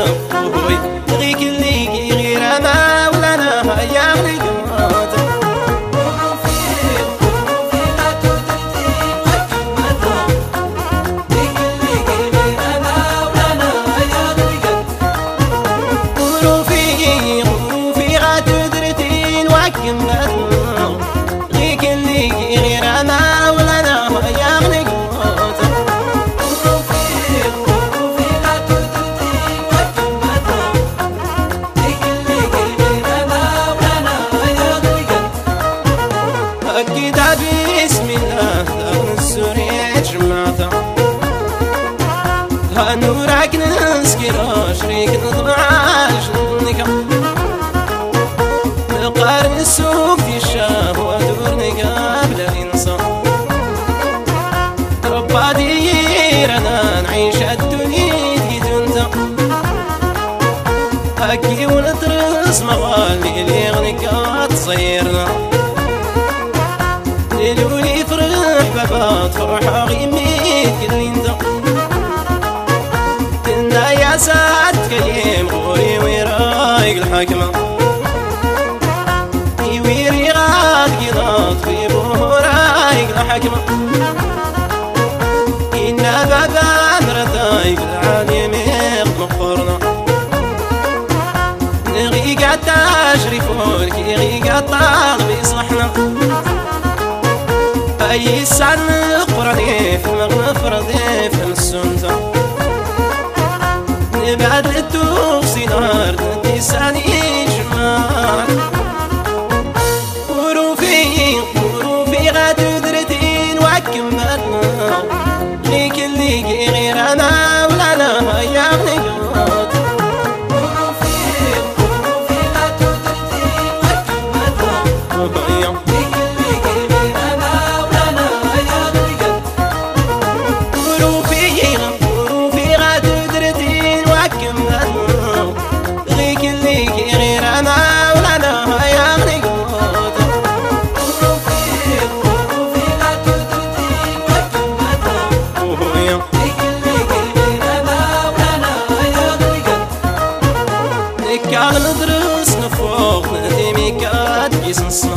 هوي غيك اللي غير ما ولا انا يا غنيقات غروفي غاتدرتين وكمات غيك اللي غير ما ولا انا يا غنيقات أكيد بسم الله دار السورية جمعتا هنورك نسكر شريك نضمعاش نقا نقارن السوق في الشام ودور نقا بلا إنسان ربا ديرنا نعيش الدنيا ديدونتا هكي ونطرس مغالي اللي غنكا تصيرنا لولي فرح بابات فرحة غيميت كل انت كنا يا سعد كيم غوري ويرايق الحكمة يويري غاد قيضات في بورايق الحكمة إنا بابا مرتايق العالي ميق مقرنا نغيق التشريف والكي غيق الطالب يصلحنا أي سعد قرني في مغنفر ضيف السنة نبعد للتوصي نار نتساني جمال وروفي غاتدرتين وكمالنا ليك اللي غير أنا ولا أنا يا غنيقات وروفي غاتدرتين وكمالنا كان ندرس نفوق ندمي كاد يسنصنا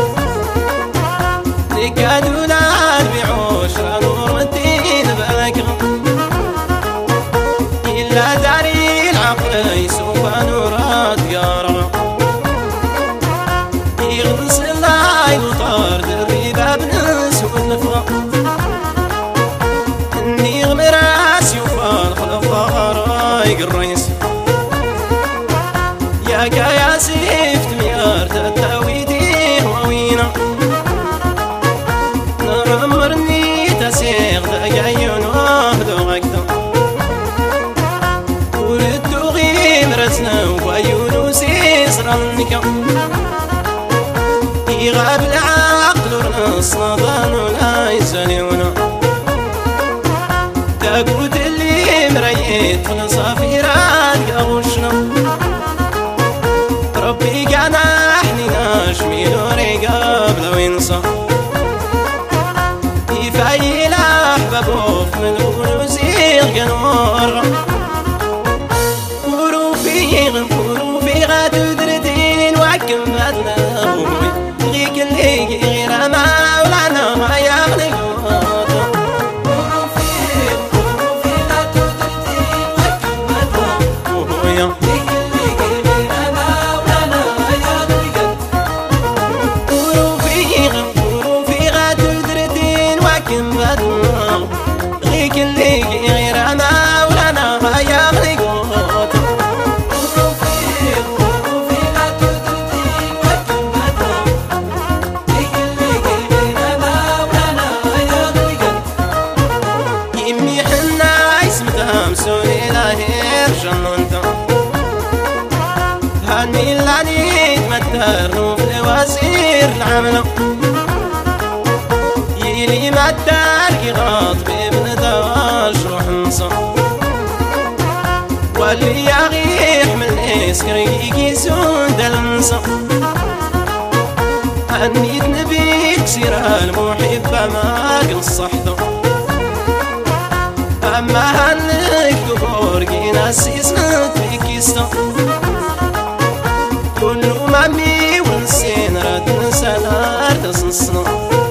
نكاد ولاد بعوش نور الدين باكر إلا داري العقل يسوف نورات قارا يغنس الليل وطار دري باب نس والنفرة إني غمراس يوفان خلفا رايق الرئيس يا سيفت ميار تتاويدي هواوينا نرمرني تسيغ دقايون واهدو غاكتا ولدو غيم رسنا وعيونو سيسرنكا يغاب العقل ورنص نظان ولا يساليونا تاقود اللي مريت فلصافيرات قاوشنا ربي كان احنينا شميل ورقاب لو ينصى يفايل احبابه في ملون وزيغ قنور وروفي غاتدرتين وكماتنا غيك اللي غير ما ولا انا يا غنيقات وروفي غاتدرتين وكماتنا غيك اللي غير أنا ولا أنا يا غنيقات وروفي غاتدرتين وكماتنا غيك اللي غير أنا ولا أنا يا غنيقات يمي حنا اسمتها مسوني لاهير جنونتا هاني اللي تمدر نوف الوزير العملة يلي مدار قراط بابن دواش روح نصا واللي يغيح من اسكريك يسون دلنصا هنيت نبيك سيرها المحبة ما قصحته أما هنك تفورقي ناسي سنت بكيستو كل مامي ونسين رد نسال تصنصنا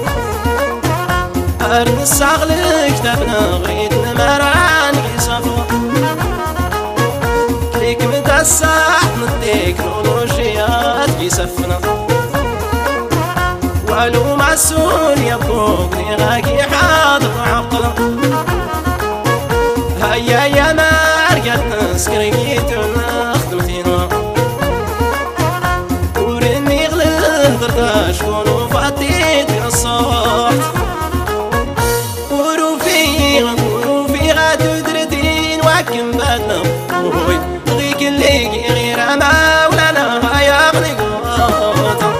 أرد الساغلك تبنا غيد نمران يصفو ليك متساح نديك رولوجيات يسفنا والو معسول يبوك نغاكي حاضر عقلا هيا يا مارقت نسكريت ونخدم فينا ورني غلل غرداش كونو فاتيت في الصوت وروفي غادو دردين واكم بدنا غيك اللي غير ما ولانا هيا غني قوتا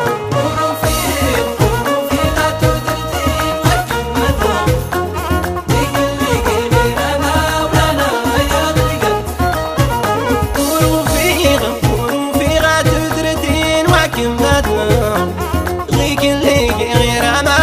غيك اللي غير ما